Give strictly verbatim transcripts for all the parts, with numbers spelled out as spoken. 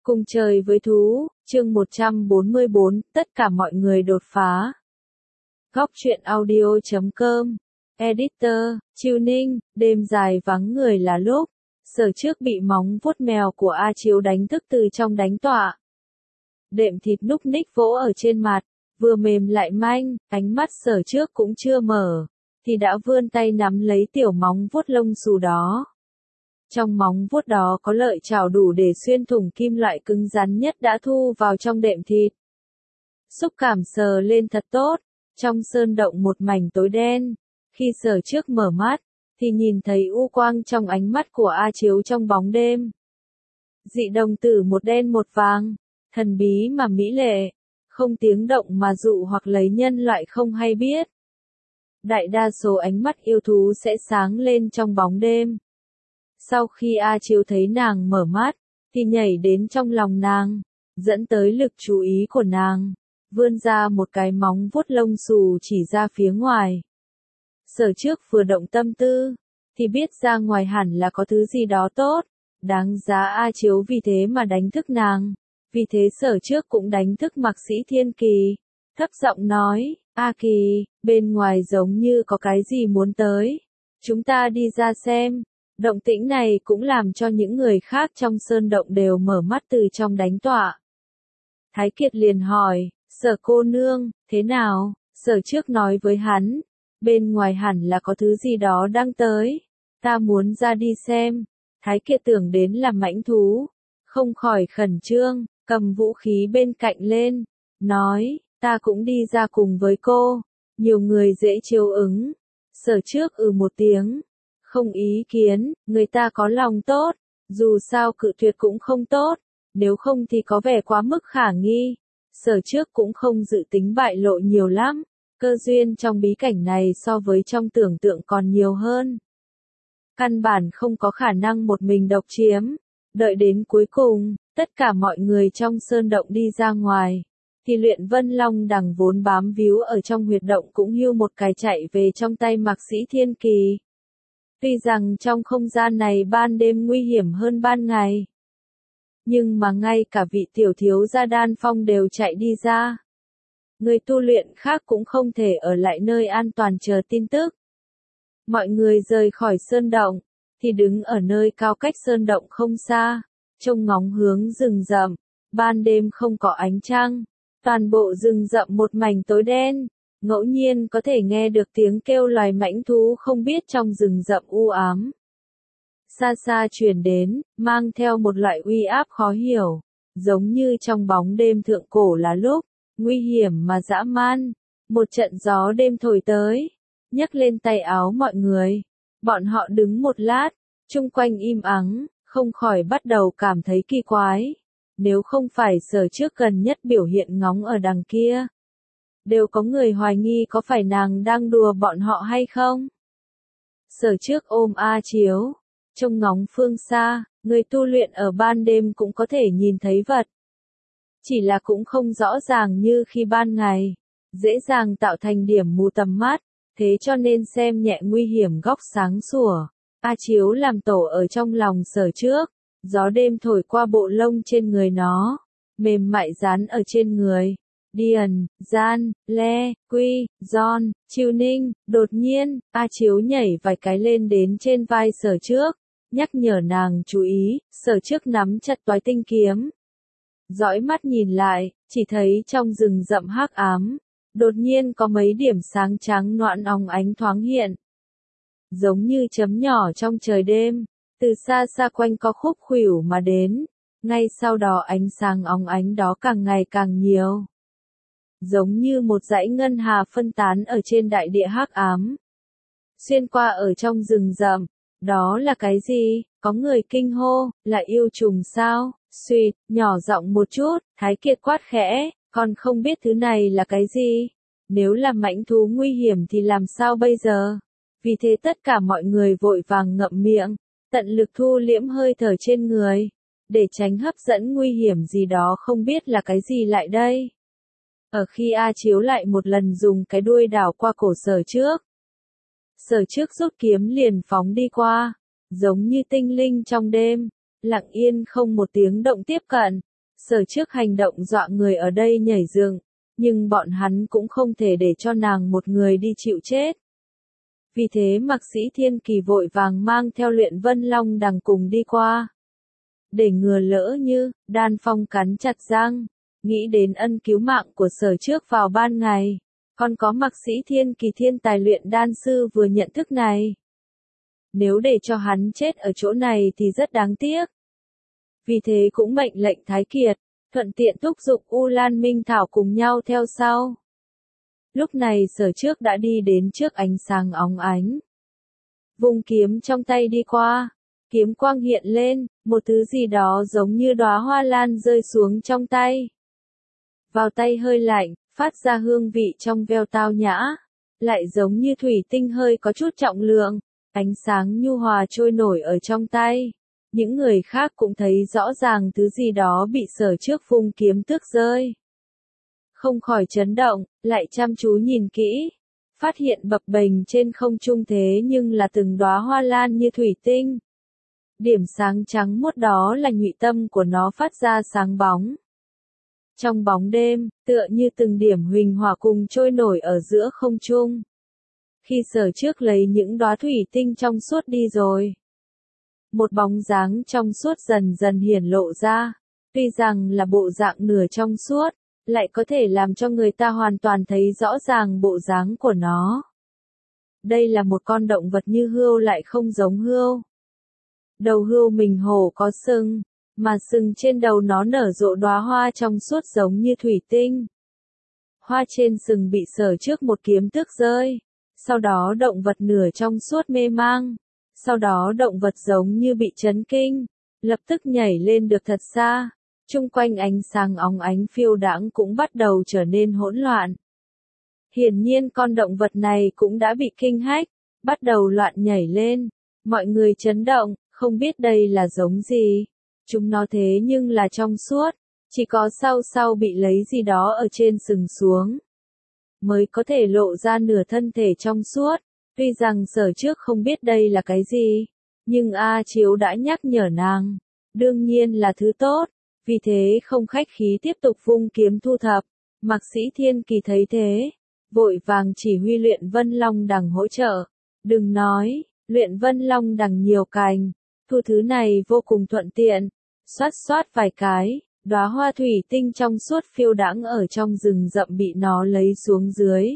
Cùng trời với thú, chương một trăm bốn mươi bốn, tất cả mọi người đột phá. Góc truyện audio chấm com, Editor, Chiêu Ninh, đêm dài vắng người là lúc, Sở Trước bị móng vuốt mèo của A Chiếu đánh thức từ trong đánh tọa. Đệm thịt núc ních vỗ ở trên mặt, vừa mềm lại manh, ánh mắt Sở Trước cũng chưa mở, thì đã vươn tay nắm lấy tiểu móng vuốt lông xù đó. Trong móng vuốt đó có lợi chảo đủ để xuyên thủng kim loại cứng rắn nhất đã thu vào trong đệm thịt. Xúc cảm sờ lên thật tốt, trong sơn động một mảnh tối đen. Khi Sở Trước mở mắt, thì nhìn thấy u quang trong ánh mắt của A Chiếu trong bóng đêm. Dị đồng tử một đen một vàng, thần bí mà mỹ lệ, không tiếng động mà dụ hoặc lấy nhân loại không hay biết. Đại đa số ánh mắt yêu thú sẽ sáng lên trong bóng đêm. Sau khi A Chiếu thấy nàng mở mắt, thì nhảy đến trong lòng nàng, dẫn tới lực chú ý của nàng, vươn ra một cái móng vuốt lông xù chỉ ra phía ngoài. Sở Trước vừa động tâm tư, thì biết ra ngoài hẳn là có thứ gì đó tốt, đáng giá A Chiếu vì thế mà đánh thức nàng. Vì thế Sở Trước cũng đánh thức Mạc Sĩ Thiên Kỳ, thấp giọng nói, A Kỳ, bên ngoài giống như có cái gì muốn tới, chúng ta đi ra xem. Động tĩnh này cũng làm cho những người khác trong sơn động đều mở mắt từ trong đánh tọa. Thái Kiệt liền hỏi, Sở cô nương, thế nào? Sở Trước nói với hắn, bên ngoài hẳn là có thứ gì đó đang tới, ta muốn ra đi xem. Thái Kiệt tưởng đến là mãnh thú, không khỏi khẩn trương, cầm vũ khí bên cạnh lên, nói, ta cũng đi ra cùng với cô, nhiều người dễ chiều ứng. Sở Trước ừ một tiếng. Không ý kiến, người ta có lòng tốt, dù sao cự tuyệt cũng không tốt, nếu không thì có vẻ quá mức khả nghi. Sở Trước cũng không dự tính bại lộ nhiều lắm, cơ duyên trong bí cảnh này so với trong tưởng tượng còn nhiều hơn. Căn bản không có khả năng một mình độc chiếm, đợi đến cuối cùng, tất cả mọi người trong sơn động đi ra ngoài, thì Luyện Vân Long đằng vốn bám víu ở trong huyệt động cũng hưu một cái chạy về trong tay Mạc Sĩ Thiên Kỳ. Tuy rằng trong không gian này ban đêm nguy hiểm hơn ban ngày, nhưng mà ngay cả vị tiểu thiếu gia Đan Phong đều chạy đi ra. Người tu luyện khác cũng không thể ở lại nơi an toàn chờ tin tức. Mọi người rời khỏi sơn động, thì đứng ở nơi cao cách sơn động không xa, trông ngóng hướng rừng rậm. Ban đêm không có ánh trăng, toàn bộ rừng rậm một mảnh tối đen. Ngẫu nhiên có thể nghe được tiếng kêu loài mãnh thú không biết trong rừng rậm u ám. Xa xa truyền đến, mang theo một loại uy áp khó hiểu, giống như trong bóng đêm thượng cổ là lúc, nguy hiểm mà dã man. Một trận gió đêm thổi tới, nhấc lên tay áo mọi người. Bọn họ đứng một lát, chung quanh im ắng, không khỏi bắt đầu cảm thấy kỳ quái. Nếu không phải Sở Trước gần nhất biểu hiện ngóng ở đằng kia, đều có người hoài nghi có phải nàng đang đùa bọn họ hay không. Sở Trước ôm A Chiếu, trông ngóng phương xa, người tu luyện ở ban đêm cũng có thể nhìn thấy vật. Chỉ là cũng không rõ ràng như khi ban ngày, dễ dàng tạo thành điểm mù tầm mắt, thế cho nên xem nhẹ nguy hiểm góc sáng sủa. A Chiếu làm tổ ở trong lòng Sở Trước, gió đêm thổi qua bộ lông trên người nó, mềm mại dán ở trên người. Điền, Gian, Le, Quy, John, Chiêu Ninh, đột nhiên, A Chiếu nhảy vài cái lên đến trên vai Sở Trước, nhắc nhở nàng chú ý. Sở Trước nắm chặt toái tinh kiếm, dõi mắt nhìn lại, chỉ thấy trong rừng rậm hắc ám, đột nhiên có mấy điểm sáng trắng noãn óng ánh thoáng hiện, giống như chấm nhỏ trong trời đêm, từ xa xa quanh có khúc khuỷu mà đến. Ngay sau đó ánh sáng óng ánh đó càng ngày càng nhiều, giống như một dãy ngân hà phân tán ở trên đại địa hắc ám, xuyên qua ở trong rừng rậm. Đó là cái gì? Có người kinh hô, là yêu trùng sao? Suýt, nhỏ giọng một chút, Thái Kiệt quát khẽ, còn không biết thứ này là cái gì? Nếu là mãnh thú nguy hiểm thì làm sao bây giờ? Vì thế tất cả mọi người vội vàng ngậm miệng, tận lực thu liễm hơi thở trên người, để tránh hấp dẫn nguy hiểm gì đó không biết là cái gì lại đây. Ở khi A Chiếu lại một lần dùng cái đuôi đảo qua cổ Sở Trước, Sở Trước rút kiếm liền phóng đi qua, giống như tinh linh trong đêm, lặng yên không một tiếng động tiếp cận. Sở trước hành động dọa người ở đây nhảy dựng, nhưng bọn hắn cũng không thể để cho nàng một người đi chịu chết. Vì thế Mạc Sĩ Thiên Kỳ vội vàng mang theo Luyện Vân Long đằng cùng đi qua. Để ngừa lỡ như, Đan Phong cắn chặt răng, nghĩ đến ân cứu mạng của sở trước vào ban ngày. Còn có Mạc Sĩ Thiên Kỳ thiên tài luyện đan sư vừa nhận thức này. Nếu để cho hắn chết ở chỗ này thì rất đáng tiếc. Vì thế cũng mệnh lệnh Thái Kiệt, thuận tiện thúc giục U Lan Minh Thảo cùng nhau theo sau. Lúc này sở trước đã đi đến trước ánh sáng óng ánh. Vùng kiếm trong tay đi qua, kiếm quang hiện lên, một thứ gì đó giống như đóa hoa lan rơi xuống trong tay. Vào tay hơi lạnh, phát ra hương vị trong veo tao nhã, lại giống như thủy tinh hơi có chút trọng lượng, ánh sáng nhu hòa trôi nổi ở trong tay. Những người khác cũng thấy rõ ràng thứ gì đó bị sở trước vung kiếm tước rơi. Không khỏi chấn động, lại chăm chú nhìn kỹ, phát hiện bập bềnh trên không trung thế nhưng là từng đóa hoa lan như thủy tinh. Điểm sáng trắng muốt đó là nhụy tâm của nó phát ra sáng bóng. Trong bóng đêm, tựa như từng điểm huỳnh hỏa cùng trôi nổi ở giữa không trung. Khi sở trước lấy những đóa thủy tinh trong suốt đi rồi, một bóng dáng trong suốt dần dần hiển lộ ra, tuy rằng là bộ dạng nửa trong suốt, lại có thể làm cho người ta hoàn toàn thấy rõ ràng bộ dáng của nó. Đây là một con động vật như hươu lại không giống hươu. Đầu hươu mình hổ có sừng, mà sừng trên đầu nó nở rộ đóa hoa trong suốt giống như thủy tinh. Hoa trên sừng bị sở trước một kiếm tước rơi, sau đó động vật nửa trong suốt mê mang, sau đó động vật giống như bị chấn kinh, lập tức nhảy lên được thật xa, chung quanh ánh sáng óng ánh phiêu đãng cũng bắt đầu trở nên hỗn loạn. Hiển nhiên con động vật này cũng đã bị kinh hách, bắt đầu loạn nhảy lên, mọi người chấn động, không biết đây là giống gì. Chúng nó thế nhưng là trong suốt, chỉ có sau sau bị lấy gì đó ở trên sừng xuống, mới có thể lộ ra nửa thân thể trong suốt. Tuy rằng sở trước không biết đây là cái gì, nhưng A Chiếu đã nhắc nhở nàng, đương nhiên là thứ tốt, vì thế không khách khí tiếp tục vung kiếm thu thập. Mạc Sĩ Thiên Kỳ thấy thế, vội vàng chỉ huy Luyện Vân Long đằng hỗ trợ. Đừng nói, Luyện Vân Long đằng nhiều cành, thu thứ này vô cùng thuận tiện, xoát xoát vài cái, đóa hoa thủy tinh trong suốt phiêu đãng ở trong rừng rậm bị nó lấy xuống dưới.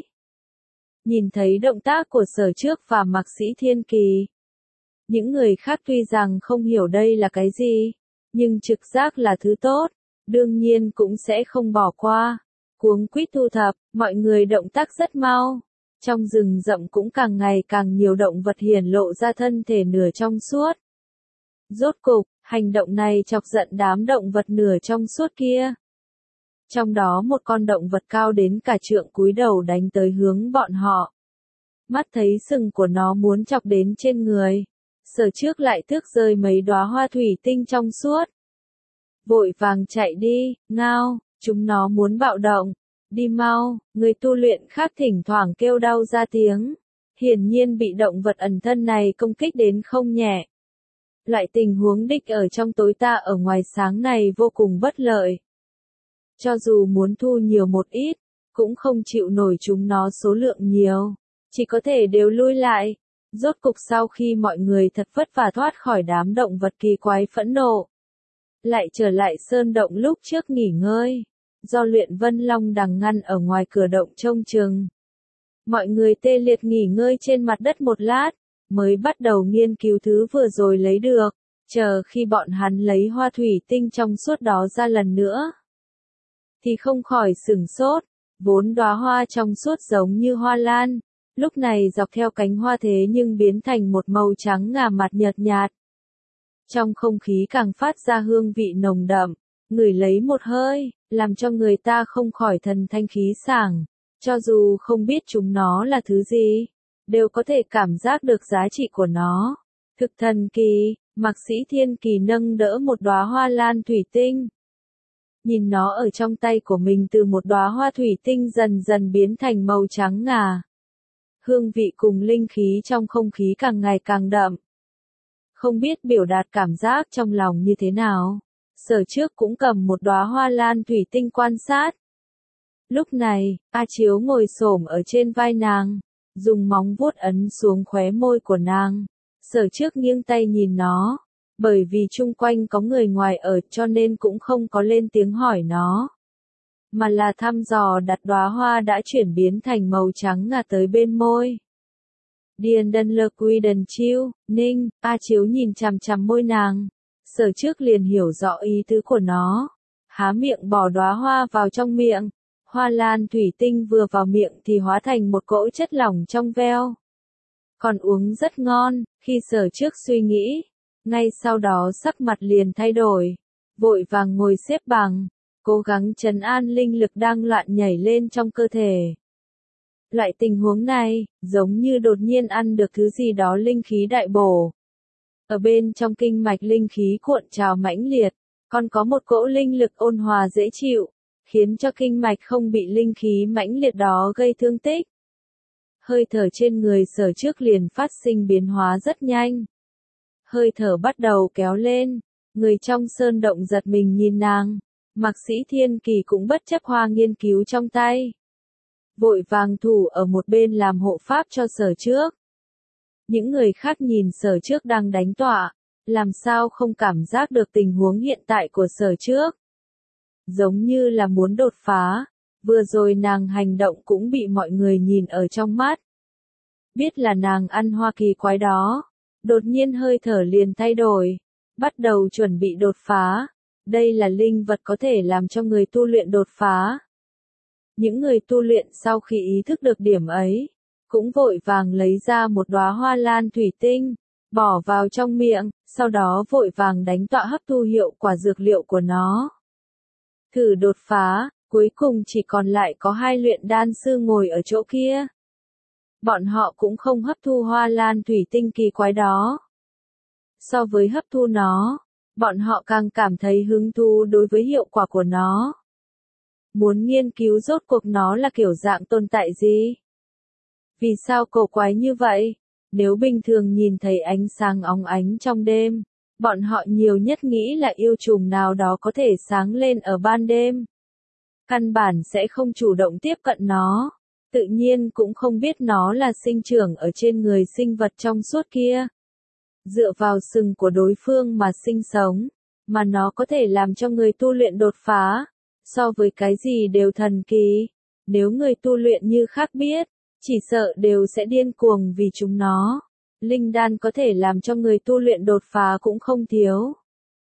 Nhìn thấy động tác của sở trước và Mạc Sĩ Thiên Kỳ, những người khác tuy rằng không hiểu đây là cái gì, nhưng trực giác là thứ tốt, đương nhiên cũng sẽ không bỏ qua. Cuống quýt thu thập, mọi người động tác rất mau. Trong rừng rậm cũng càng ngày càng nhiều động vật hiển lộ ra thân thể nửa trong suốt. Rốt cục, hành động này chọc giận đám động vật nửa trong suốt kia. Trong đó một con động vật cao đến cả trượng cúi đầu đánh tới hướng bọn họ. Mắt thấy sừng của nó muốn chọc đến trên người, sở trước lại tước rơi mấy đóa hoa thủy tinh trong suốt. Vội vàng chạy đi, ngao, chúng nó muốn bạo động, đi mau. Người tu luyện khác thỉnh thoảng kêu đau ra tiếng, hiển nhiên bị động vật ẩn thân này công kích đến không nhẹ. Loại tình huống đích ở trong tối ta ở ngoài sáng này vô cùng bất lợi. Cho dù muốn thu nhiều một ít, cũng không chịu nổi chúng nó số lượng nhiều, chỉ có thể đều lui lại. Rốt cục sau khi mọi người thật vất vả thoát khỏi đám động vật kỳ quái phẫn nộ, lại trở lại sơn động lúc trước nghỉ ngơi, do Luyện Vân Long đằng ngăn ở ngoài cửa động trông chừng. Mọi người tê liệt nghỉ ngơi trên mặt đất một lát, mới bắt đầu nghiên cứu thứ vừa rồi lấy được, chờ khi bọn hắn lấy hoa thủy tinh trong suốt đó ra lần nữa, thì không khỏi sửng sốt, vốn đóa hoa trong suốt giống như hoa lan, lúc này dọc theo cánh hoa thế nhưng biến thành một màu trắng ngà mặt nhợt nhạt. Trong không khí càng phát ra hương vị nồng đậm, ngửi lấy một hơi, làm cho người ta không khỏi thần thanh khí sảng, cho dù không biết chúng nó là thứ gì, đều có thể cảm giác được giá trị của nó. Thực thần kỳ, Mạc Sĩ Thiên Kỳ nâng đỡ một đóa hoa lan thủy tinh. Nhìn nó ở trong tay của mình từ một đóa hoa thủy tinh dần dần biến thành màu trắng ngà. Hương vị cùng linh khí trong không khí càng ngày càng đậm. Không biết biểu đạt cảm giác trong lòng như thế nào. Sở Trước cũng cầm một đóa hoa lan thủy tinh quan sát. Lúc này, A Chiếu ngồi xổm ở trên vai nàng, dùng móng vuốt ấn xuống khóe môi của nàng. Sở Trước nghiêng tay nhìn nó, bởi vì chung quanh có người ngoài ở cho nên cũng không có lên tiếng hỏi nó, mà là thăm dò đặt đóa hoa đã chuyển biến thành màu trắng ngà tới bên môi. Điền đần lơ quy đần chiêu, ninh, A Chiếu nhìn chằm chằm môi nàng. Sở Trước liền hiểu rõ ý tứ của nó. Há miệng bỏ đóa hoa vào trong miệng. Hoa lan thủy tinh vừa vào miệng thì hóa thành một cỗ chất lỏng trong veo. Còn uống rất ngon, khi Sở Trước suy nghĩ. Ngay sau đó sắc mặt liền thay đổi. Vội vàng ngồi xếp bằng, cố gắng trấn an linh lực đang loạn nhảy lên trong cơ thể. Loại tình huống này, giống như đột nhiên ăn được thứ gì đó linh khí đại bổ. Ở bên trong kinh mạch linh khí cuộn trào mãnh liệt, còn có một cỗ linh lực ôn hòa dễ chịu, khiến cho kinh mạch không bị linh khí mãnh liệt đó gây thương tích. Hơi thở trên người Sở Trước liền phát sinh biến hóa rất nhanh. Hơi thở bắt đầu kéo lên, người trong sơn động giật mình nhìn nàng, Mạc Sĩ Thiên Kỳ cũng bất chấp hoa nghiên cứu trong tay. Vội vàng thủ ở một bên làm hộ pháp cho Sở Trước. Những người khác nhìn Sở Trước đang đánh tọa, làm sao không cảm giác được tình huống hiện tại của Sở Trước. Giống như là muốn đột phá, vừa rồi nàng hành động cũng bị mọi người nhìn ở trong mắt. Biết là nàng ăn hoa kỳ quái đó, đột nhiên hơi thở liền thay đổi, bắt đầu chuẩn bị đột phá. Đây là linh vật có thể làm cho người tu luyện đột phá. Những người tu luyện sau khi ý thức được điểm ấy, cũng vội vàng lấy ra một đóa hoa lan thủy tinh, bỏ vào trong miệng, sau đó vội vàng đánh tọa hấp thu hiệu quả dược liệu của nó. Thử đột phá, cuối cùng chỉ còn lại có hai luyện đan sư ngồi ở chỗ kia. Bọn họ cũng không hấp thu hoa lan thủy tinh kỳ quái đó. So với hấp thu nó, bọn họ càng cảm thấy hứng thú đối với hiệu quả của nó. Muốn nghiên cứu rốt cuộc nó là kiểu dạng tồn tại gì? Vì sao cổ quái như vậy? Nếu bình thường nhìn thấy ánh sáng óng ánh trong đêm, bọn họ nhiều nhất nghĩ là yêu trùng nào đó có thể sáng lên ở ban đêm. Căn bản sẽ không chủ động tiếp cận nó, tự nhiên cũng không biết nó là sinh trưởng ở trên người sinh vật trong suốt kia. Dựa vào sừng của đối phương mà sinh sống, mà nó có thể làm cho người tu luyện đột phá, so với cái gì đều thần kỳ. Nếu người tu luyện như khác biết, chỉ sợ đều sẽ điên cuồng vì chúng nó. Linh đan có thể làm cho người tu luyện đột phá cũng không thiếu.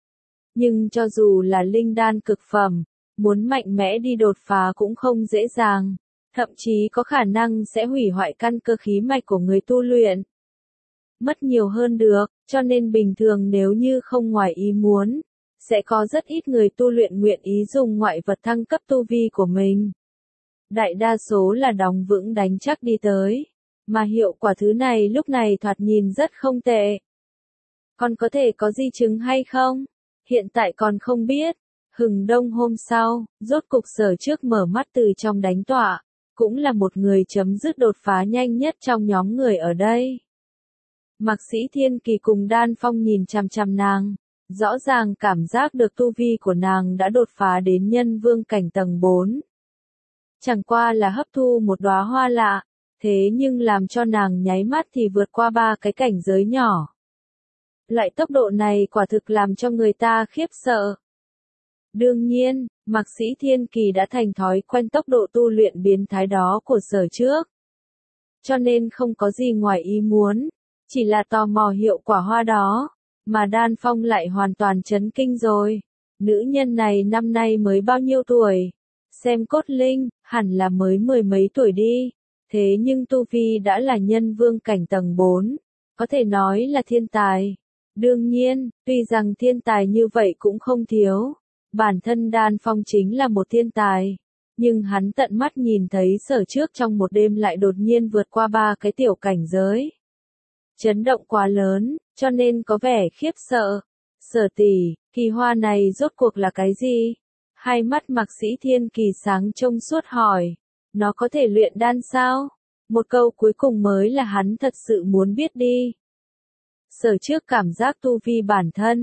Nhưng cho dù là linh đan cực phẩm, muốn mạnh mẽ đi đột phá cũng không dễ dàng, thậm chí có khả năng sẽ hủy hoại căn cơ khí mạch của người tu luyện. Mất nhiều hơn được, cho nên bình thường nếu như không ngoài ý muốn, sẽ có rất ít người tu luyện nguyện ý dùng ngoại vật thăng cấp tu vi của mình. Đại đa số là đóng vững đánh chắc đi tới, mà hiệu quả thứ này lúc này thoạt nhìn rất không tệ. Còn có thể có di chứng hay không? Hiện tại còn không biết. Hừng đông hôm sau, rốt cục Sở Trước mở mắt từ trong đánh tọa, cũng là một người chấm dứt đột phá nhanh nhất trong nhóm người ở đây. Mạc Sĩ Thiên Kỳ cùng Đan Phong nhìn chằm chằm nàng, rõ ràng cảm giác được tu vi của nàng đã đột phá đến nhân vương cảnh tầng bốn. Chẳng qua là hấp thu một đóa hoa lạ, thế nhưng làm cho nàng nháy mắt thì vượt qua ba cái cảnh giới nhỏ. Loại tốc độ này quả thực làm cho người ta khiếp sợ. Đương nhiên, Mạc Sĩ Thiên Kỳ đã thành thói quen tốc độ tu luyện biến thái đó của Sở Trước. Cho nên không có gì ngoài ý muốn, chỉ là tò mò hiệu quả hoa đó, mà Đan Phong lại hoàn toàn chấn kinh rồi. Nữ nhân này năm nay mới bao nhiêu tuổi? Xem cốt linh, hẳn là mới mười mấy tuổi đi. Thế nhưng tu vi đã là nhân vương cảnh tầng bốn, có thể nói là thiên tài. Đương nhiên, tuy rằng thiên tài như vậy cũng không thiếu. Bản thân Đan Phong chính là một thiên tài, nhưng hắn tận mắt nhìn thấy Sở Trước trong một đêm lại đột nhiên vượt qua ba cái tiểu cảnh giới. Chấn động quá lớn, cho nên có vẻ khiếp sợ. Sở tỷ, kỳ hoa này rốt cuộc là cái gì? Hai mắt Mạc Sĩ Thiên Kỳ sáng trông suốt hỏi, nó có thể luyện đan sao? Một câu cuối cùng mới là hắn thật sự muốn biết đi. Sở Trước cảm giác tu vi bản thân,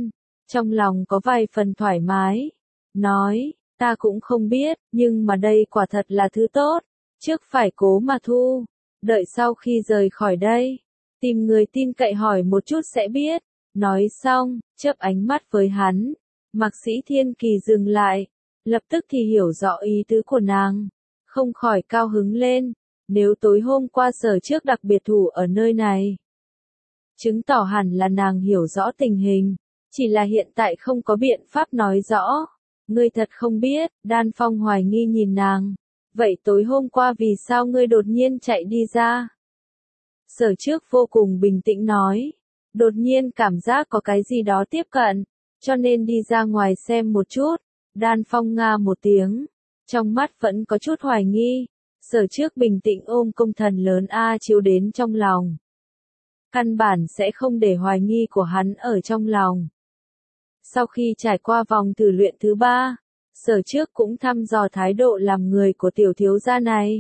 trong lòng có vài phần thoải mái. Nói, ta cũng không biết, nhưng mà đây quả thật là thứ tốt, trước phải cố mà thu, đợi sau khi rời khỏi đây, tìm người tin cậy hỏi một chút sẽ biết. Nói xong, chớp ánh mắt với hắn, Mạc Sĩ Thiên Kỳ dừng lại, lập tức thì hiểu rõ ý tứ của nàng, không khỏi cao hứng lên, nếu tối hôm qua Sở Trước đặc biệt thủ ở nơi này, chứng tỏ hẳn là nàng hiểu rõ tình hình, chỉ là hiện tại không có biện pháp nói rõ. Ngươi thật không biết, Đan Phong hoài nghi nhìn nàng, vậy tối hôm qua vì sao ngươi đột nhiên chạy đi ra? Sở Trước vô cùng bình tĩnh nói, đột nhiên cảm giác có cái gì đó tiếp cận, cho nên đi ra ngoài xem một chút. Đan Phong nga một tiếng, trong mắt vẫn có chút hoài nghi. Sở Trước bình tĩnh ôm công thần lớn A chiếu đến trong lòng, căn bản sẽ không để hoài nghi của hắn ở trong lòng. Sau khi trải qua vòng thử luyện thứ ba, Sở Trước cũng thăm dò thái độ làm người của tiểu thiếu gia này.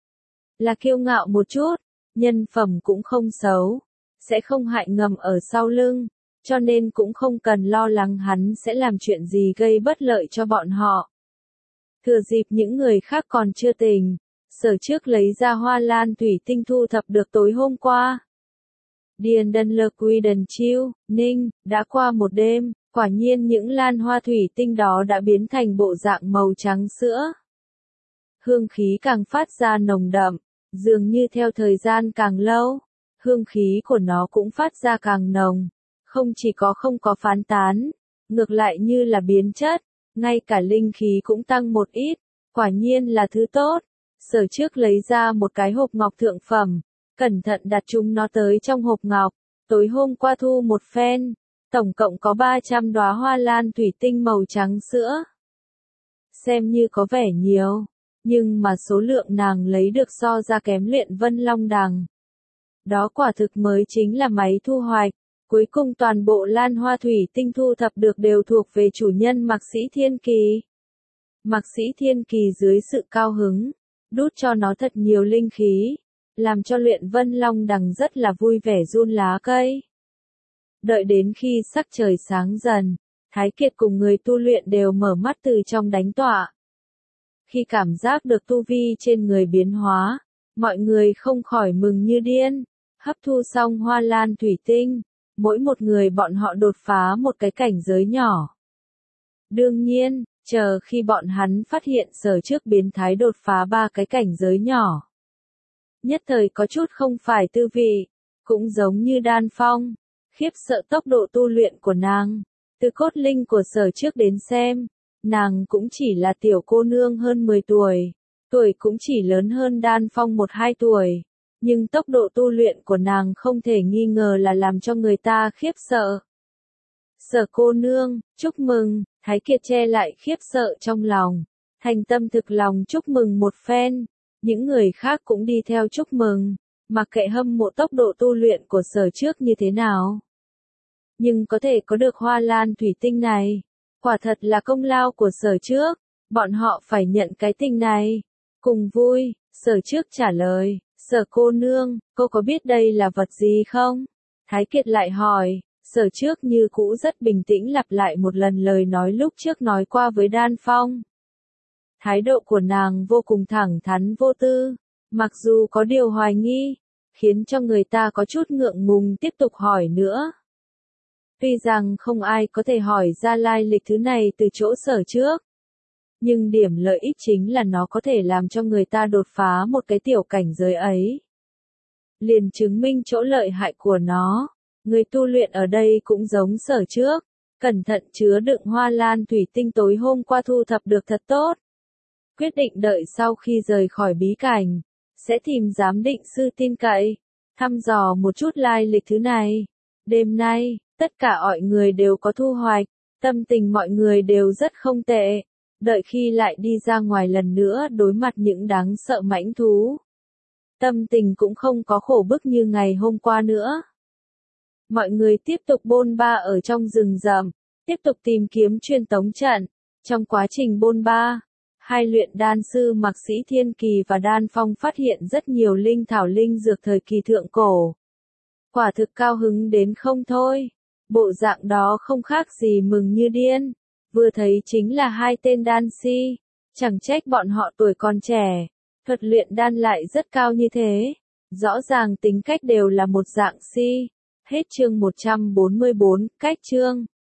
Là kiêu ngạo một chút, nhân phẩm cũng không xấu, sẽ không hại ngầm ở sau lưng, cho nên cũng không cần lo lắng hắn sẽ làm chuyện gì gây bất lợi cho bọn họ. Thừa dịp những người khác còn chưa tỉnh, Sở Trước lấy ra hoa lan thủy tinh thu thập được tối hôm qua. Điền Đần Lơ Quy Đần Chiêu, Ninh, đã qua một đêm, quả nhiên những lan hoa thủy tinh đó đã biến thành bộ dạng màu trắng sữa. Hương khí càng phát ra nồng đậm, dường như theo thời gian càng lâu, hương khí của nó cũng phát ra càng nồng, không chỉ có không có phán tán, ngược lại như là biến chất, ngay cả linh khí cũng tăng một ít, quả nhiên là thứ tốt. Sở Trước lấy ra một cái hộp ngọc thượng phẩm, cẩn thận đặt chúng nó tới trong hộp ngọc, tối hôm qua thu một phen, tổng cộng có ba trăm đóa hoa lan thủy tinh màu trắng sữa. Xem như có vẻ nhiều, nhưng mà số lượng nàng lấy được so ra kém Luyện Vân Long Đằng. Đó quả thực mới chính là máy thu hoạch, cuối cùng toàn bộ lan hoa thủy tinh thu thập được đều thuộc về chủ nhân Mạc Sĩ Thiên Kỳ. Mạc Sĩ Thiên Kỳ dưới sự cao hứng, đút cho nó thật nhiều linh khí, làm cho Luyện Vân Long Đằng rất là vui vẻ run lá cây. Đợi đến khi sắc trời sáng dần, Thái Kiệt cùng người tu luyện đều mở mắt từ trong đánh tọa. Khi cảm giác được tu vi trên người biến hóa, mọi người không khỏi mừng như điên, hấp thu xong hoa lan thủy tinh, mỗi một người bọn họ đột phá một cái cảnh giới nhỏ. Đương nhiên, chờ khi bọn hắn phát hiện Sở Trước biến thái đột phá ba cái cảnh giới nhỏ, nhất thời có chút không phải tư vị, cũng giống như Đan Phong, khiếp sợ tốc độ tu luyện của nàng. Từ cốt linh của Sở Trước đến xem, nàng cũng chỉ là tiểu cô nương hơn mười tuổi, tuổi cũng chỉ lớn hơn Đan Phong một hai tuổi, nhưng tốc độ tu luyện của nàng không thể nghi ngờ là làm cho người ta khiếp sợ. Sở cô nương, chúc mừng, Thái Kiệt che lại khiếp sợ trong lòng, thành tâm thực lòng chúc mừng một phen, những người khác cũng đi theo chúc mừng, mặc kệ hâm mộ tốc độ tu luyện của Sở Trước như thế nào. Nhưng có thể có được hoa lan thủy tinh này, quả thật là công lao của Sở Trước, bọn họ phải nhận cái tình này. Cùng vui, Sở Trước trả lời, Sở cô nương, cô có biết đây là vật gì không? Thái Kiệt lại hỏi, Sở Trước như cũ rất bình tĩnh lặp lại một lần lời nói lúc trước nói qua với Đan Phong. Thái độ của nàng vô cùng thẳng thắn vô tư, mặc dù có điều hoài nghi, khiến cho người ta có chút ngượng ngùng tiếp tục hỏi nữa. Tuy rằng không ai có thể hỏi ra lai lịch thứ này từ chỗ Sở Trước, nhưng điểm lợi ích chính là nó có thể làm cho người ta đột phá một cái tiểu cảnh giới ấy. Liền chứng minh chỗ lợi hại của nó, người tu luyện ở đây cũng giống Sở Trước, cẩn thận chứa đựng hoa lan thủy tinh tối hôm qua thu thập được thật tốt. Quyết định đợi sau khi rời khỏi bí cảnh, sẽ tìm giám định sư tin cậy, thăm dò một chút lai lịch thứ này. Đêm nay, tất cả mọi người đều có thu hoạch, tâm tình mọi người đều rất không tệ. Đợi khi lại đi ra ngoài lần nữa đối mặt những đáng sợ mãnh thú, tâm tình cũng không có khổ bức như ngày hôm qua nữa. Mọi người tiếp tục bôn ba ở trong rừng rậm, tiếp tục tìm kiếm truyền tống trận. Trong quá trình bôn ba, hai luyện đan sư Mạc Sĩ Thiên Kỳ và Đan Phong phát hiện rất nhiều linh thảo linh dược thời kỳ thượng cổ. Quả thực cao hứng đến không thôi. Bộ dạng đó không khác gì mừng như điên. Vừa thấy chính là hai tên đan si. Chẳng trách bọn họ tuổi còn trẻ. Thuật luyện đan lại rất cao như thế. Rõ ràng tính cách đều là một dạng si. Hết chương một trăm bốn mươi bốn, cách chương.